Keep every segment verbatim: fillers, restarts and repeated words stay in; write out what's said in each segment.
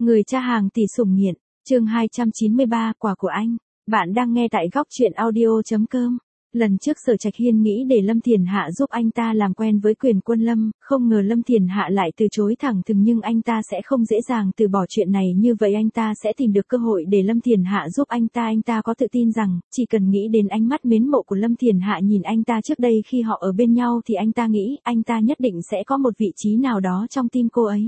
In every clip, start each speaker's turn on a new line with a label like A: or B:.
A: Người cha hàng tỷ sủng nghiện, chương hai trăm chín mươi ba, quà của anh. Bạn đang nghe tại góc truyện audio chấm com. Lần trước Sở Trạch Hiên nghĩ để Lâm Thiền Hạ giúp anh ta làm quen với Quyền Quân Lâm, không ngờ Lâm Thiền Hạ lại từ chối thẳng thừng, nhưng anh ta sẽ không dễ dàng từ bỏ chuyện này, như vậy anh ta sẽ tìm được cơ hội để Lâm Thiền Hạ giúp anh ta. Anh ta có tự tin rằng, chỉ cần nghĩ đến ánh mắt mến mộ của Lâm Thiền Hạ nhìn anh ta trước đây khi họ ở bên nhau thì anh ta nghĩ anh ta nhất định sẽ có một vị trí nào đó trong tim cô ấy.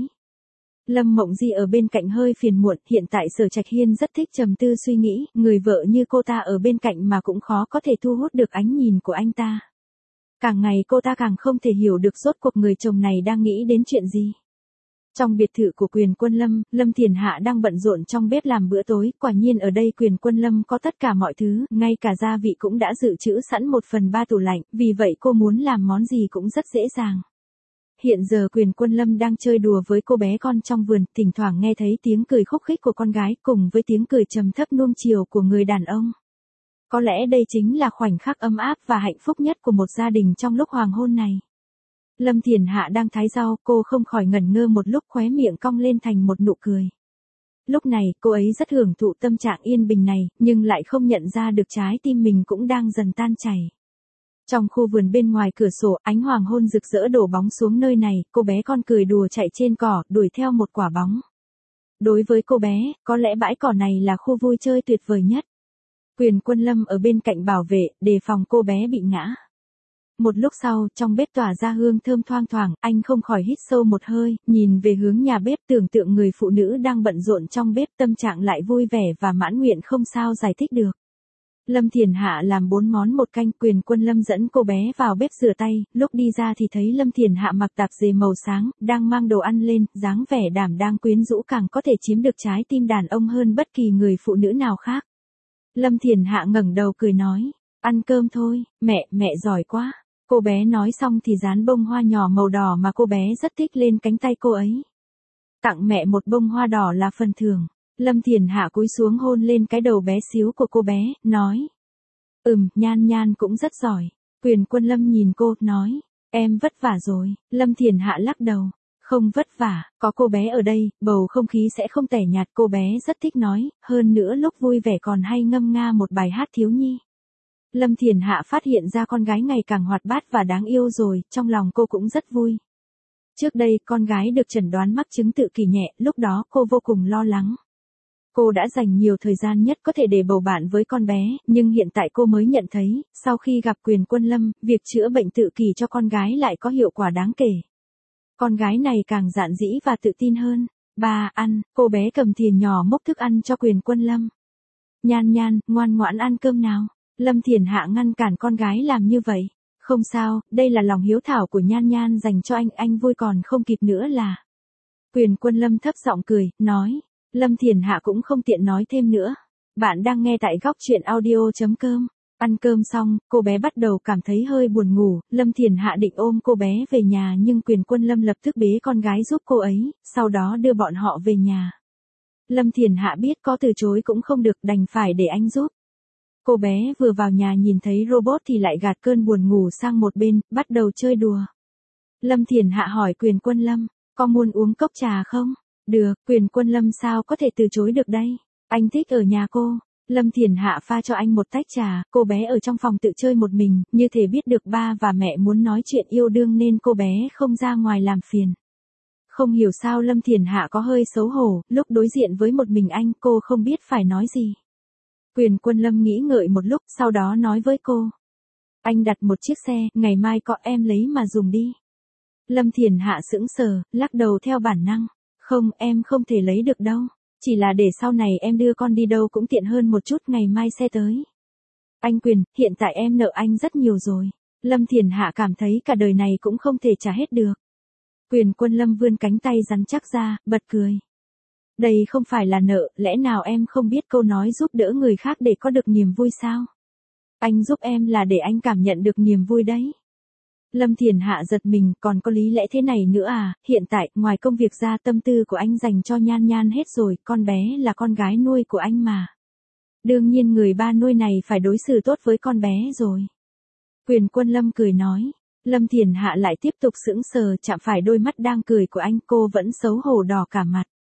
A: Lâm Mộng Di ở bên cạnh hơi phiền muộn, hiện tại Sở Trạch Hiên rất thích trầm tư suy nghĩ, người vợ như cô ta ở bên cạnh mà cũng khó có thể thu hút được ánh nhìn của anh ta. Càng ngày cô ta càng không thể hiểu được rốt cuộc người chồng này đang nghĩ đến chuyện gì. Trong biệt thự của Quyền Quân Lâm, Lâm Thiền Hạ đang bận rộn trong bếp làm bữa tối, quả nhiên ở đây Quyền Quân Lâm có tất cả mọi thứ, ngay cả gia vị cũng đã dự trữ sẵn một phần ba tủ lạnh, vì vậy cô muốn làm món gì cũng rất dễ dàng. Hiện giờ Quyền Quân Lâm đang chơi đùa với cô bé con trong vườn, thỉnh thoảng nghe thấy tiếng cười khúc khích của con gái cùng với tiếng cười trầm thấp nuông chiều của người đàn ông. Có lẽ đây chính là khoảnh khắc ấm áp và hạnh phúc nhất của một gia đình trong lúc hoàng hôn này. Lâm Thiền Hạ đang thái rau, cô không khỏi ngẩn ngơ một lúc, khóe miệng cong lên thành một nụ cười. Lúc này, cô ấy rất hưởng thụ tâm trạng yên bình này, nhưng lại không nhận ra được trái tim mình cũng đang dần tan chảy. Trong khu vườn bên ngoài cửa sổ, ánh hoàng hôn rực rỡ đổ bóng xuống nơi này, cô bé con cười đùa chạy trên cỏ, đuổi theo một quả bóng. Đối với cô bé, có lẽ bãi cỏ này là khu vui chơi tuyệt vời nhất. Quyền Quân Lâm ở bên cạnh bảo vệ, đề phòng cô bé bị ngã. Một lúc sau, trong bếp tỏa ra hương thơm thoang thoảng, anh không khỏi hít sâu một hơi, nhìn về hướng nhà bếp, tưởng tượng người phụ nữ đang bận rộn trong bếp, tâm trạng lại vui vẻ và mãn nguyện không sao giải thích được. Lâm Thiền Hạ làm bốn món một canh, Quyền Quân Lâm dẫn cô bé vào bếp rửa tay, lúc đi ra thì thấy Lâm Thiền Hạ mặc tạp dề màu sáng, đang mang đồ ăn lên, dáng vẻ đảm đang quyến rũ càng có thể chiếm được trái tim đàn ông hơn bất kỳ người phụ nữ nào khác. Lâm Thiền Hạ ngẩng đầu cười nói, ăn cơm thôi, mẹ, mẹ giỏi quá. Cô bé nói xong thì dán bông hoa nhỏ màu đỏ mà cô bé rất thích lên cánh tay cô ấy. Tặng mẹ một bông hoa đỏ là phần thưởng. Lâm Thiền Hạ cúi xuống hôn lên cái đầu bé xíu của cô bé, nói. Ừm, Nhan Nhan cũng rất giỏi. Quyền Quân Lâm nhìn cô, nói. Em vất vả rồi. Lâm Thiền Hạ lắc đầu. Không vất vả, có cô bé ở đây, bầu không khí sẽ không tẻ nhạt. Cô bé rất thích nói, hơn nữa lúc vui vẻ còn hay ngâm nga một bài hát thiếu nhi. Lâm Thiền Hạ phát hiện ra con gái ngày càng hoạt bát và đáng yêu rồi, trong lòng cô cũng rất vui. Trước đây, con gái được chẩn đoán mắc chứng tự kỷ nhẹ, lúc đó cô vô cùng lo lắng. Cô đã dành nhiều thời gian nhất có thể để bầu bạn với con bé, nhưng hiện tại cô mới nhận thấy, sau khi gặp Quyền Quân Lâm, việc chữa bệnh tự kỷ cho con gái lại có hiệu quả đáng kể. Con gái này càng dạn dĩ và tự tin hơn. Ba, ăn, cô bé cầm thìa nhỏ múc thức ăn cho Quyền Quân Lâm. Nhan Nhan, ngoan ngoãn ăn cơm nào. Lâm Thiền Hạ ngăn cản con gái làm như vậy. Không sao, đây là lòng hiếu thảo của Nhan Nhan dành cho anh, anh vui còn không kịp nữa là. Quyền Quân Lâm thấp giọng cười, nói. Lâm Thiền Hạ cũng không tiện nói thêm nữa. Bạn đang nghe tại góc truyện audio chấm com. Ăn cơm xong, cô bé bắt đầu cảm thấy hơi buồn ngủ, Lâm Thiền Hạ định ôm cô bé về nhà nhưng Quyền Quân Lâm lập tức bế con gái giúp cô ấy, sau đó đưa bọn họ về nhà. Lâm Thiền Hạ biết có từ chối cũng không được, đành phải để anh giúp. Cô bé vừa vào nhà nhìn thấy robot thì lại gạt cơn buồn ngủ sang một bên, bắt đầu chơi đùa. Lâm Thiền Hạ hỏi Quyền Quân Lâm, có muốn uống cốc trà không? Được, Quyền Quân Lâm sao có thể từ chối được đây? Anh thích ở nhà cô. Lâm Thiền Hạ pha cho anh một tách trà, cô bé ở trong phòng tự chơi một mình, như thể biết được ba và mẹ muốn nói chuyện yêu đương nên cô bé không ra ngoài làm phiền. Không hiểu sao Lâm Thiền Hạ có hơi xấu hổ, lúc đối diện với một mình anh cô không biết phải nói gì. Quyền Quân Lâm nghĩ ngợi một lúc, sau đó nói với cô. Anh đặt một chiếc xe, ngày mai có em lấy mà dùng đi. Lâm Thiền Hạ sững sờ, lắc đầu theo bản năng. Không, em không thể lấy được đâu. Chỉ là để sau này em đưa con đi đâu cũng tiện hơn một chút, ngày mai xe tới. Anh Quyền, hiện tại em nợ anh rất nhiều rồi. Lâm Thiền Hạ cảm thấy cả đời này cũng không thể trả hết được. Quyền Quân Lâm vươn cánh tay rắn chắc ra, bật cười. Đây không phải là nợ, lẽ nào em không biết câu nói giúp đỡ người khác để có được niềm vui sao? Anh giúp em là để anh cảm nhận được niềm vui đấy. Lâm Thiền Hạ giật mình, còn có lý lẽ thế này nữa à, hiện tại, ngoài công việc ra tâm tư của anh dành cho Nhan Nhan hết rồi, con bé là con gái nuôi của anh mà. Đương nhiên người ba nuôi này phải đối xử tốt với con bé rồi. Quyền Quân Lâm cười nói, Lâm Thiền Hạ lại tiếp tục sững sờ chạm phải đôi mắt đang cười của anh, cô vẫn xấu hổ đỏ cả mặt.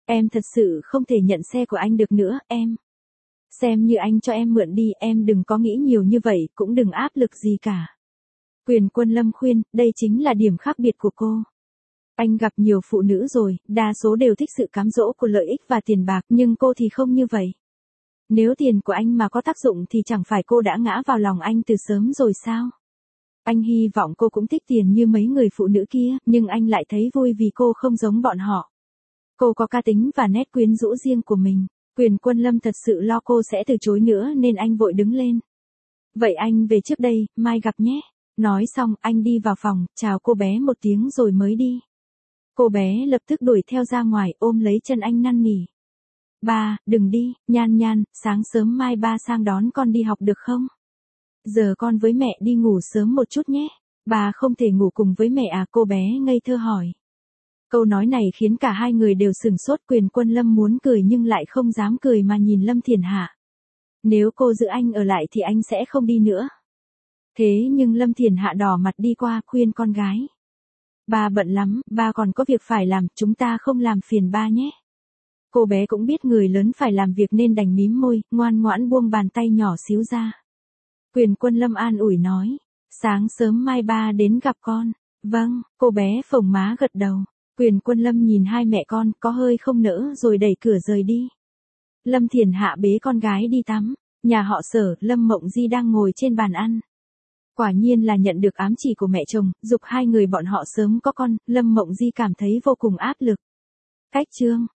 A: Em thật sự không thể nhận xe của anh được nữa, em. Xem như anh cho em mượn đi, em đừng có nghĩ nhiều như vậy, cũng đừng áp lực gì cả. Quyền Quân Lâm khuyên, đây chính là điểm khác biệt của cô. Anh gặp nhiều phụ nữ rồi, đa số đều thích sự cám dỗ của lợi ích và tiền bạc, nhưng cô thì không như vậy. Nếu tiền của anh mà có tác dụng thì chẳng phải cô đã ngã vào lòng anh từ sớm rồi sao? Anh hy vọng cô cũng thích tiền như mấy người phụ nữ kia, nhưng anh lại thấy vui vì cô không giống bọn họ. Cô có cá tính và nét quyến rũ riêng của mình. Quyền Quân Lâm thật sự lo cô sẽ từ chối nữa nên anh vội đứng lên. Vậy anh về trước đây, mai gặp nhé. Nói xong, anh đi vào phòng, chào cô bé một tiếng rồi mới đi. Cô bé lập tức đuổi theo ra ngoài, ôm lấy chân anh năn nỉ. Ba, đừng đi, Nhan Nhan, sáng sớm mai ba sang đón con đi học được không? Giờ con với mẹ đi ngủ sớm một chút nhé. Bà không thể ngủ cùng với mẹ à? Cô bé ngây thơ hỏi. Câu nói này khiến cả hai người đều sửng sốt. Quyền Quân Lâm muốn cười nhưng lại không dám cười mà nhìn Lâm Thiển Hạ. Nếu cô giữ anh ở lại thì anh sẽ không đi nữa. Thế nhưng Lâm Thiển Hạ đỏ mặt đi qua khuyên con gái. Ba bận lắm, ba còn có việc phải làm, chúng ta không làm phiền ba nhé. Cô bé cũng biết người lớn phải làm việc nên đành mím môi, ngoan ngoãn buông bàn tay nhỏ xíu ra. Quyền Quân Lâm an ủi nói, sáng sớm mai ba đến gặp con. Vâng, cô bé phồng má gật đầu. Quyền Quân Lâm nhìn hai mẹ con có hơi không nỡ rồi đẩy cửa rời đi. Lâm Thiển Hạ bế con gái đi tắm. Nhà họ Sở, Lâm Mộng Di đang ngồi trên bàn ăn. Quả nhiên là nhận được ám chỉ của mẹ chồng, giục hai người bọn họ sớm có con, Lâm Mộng Di cảm thấy vô cùng áp lực. Cách chương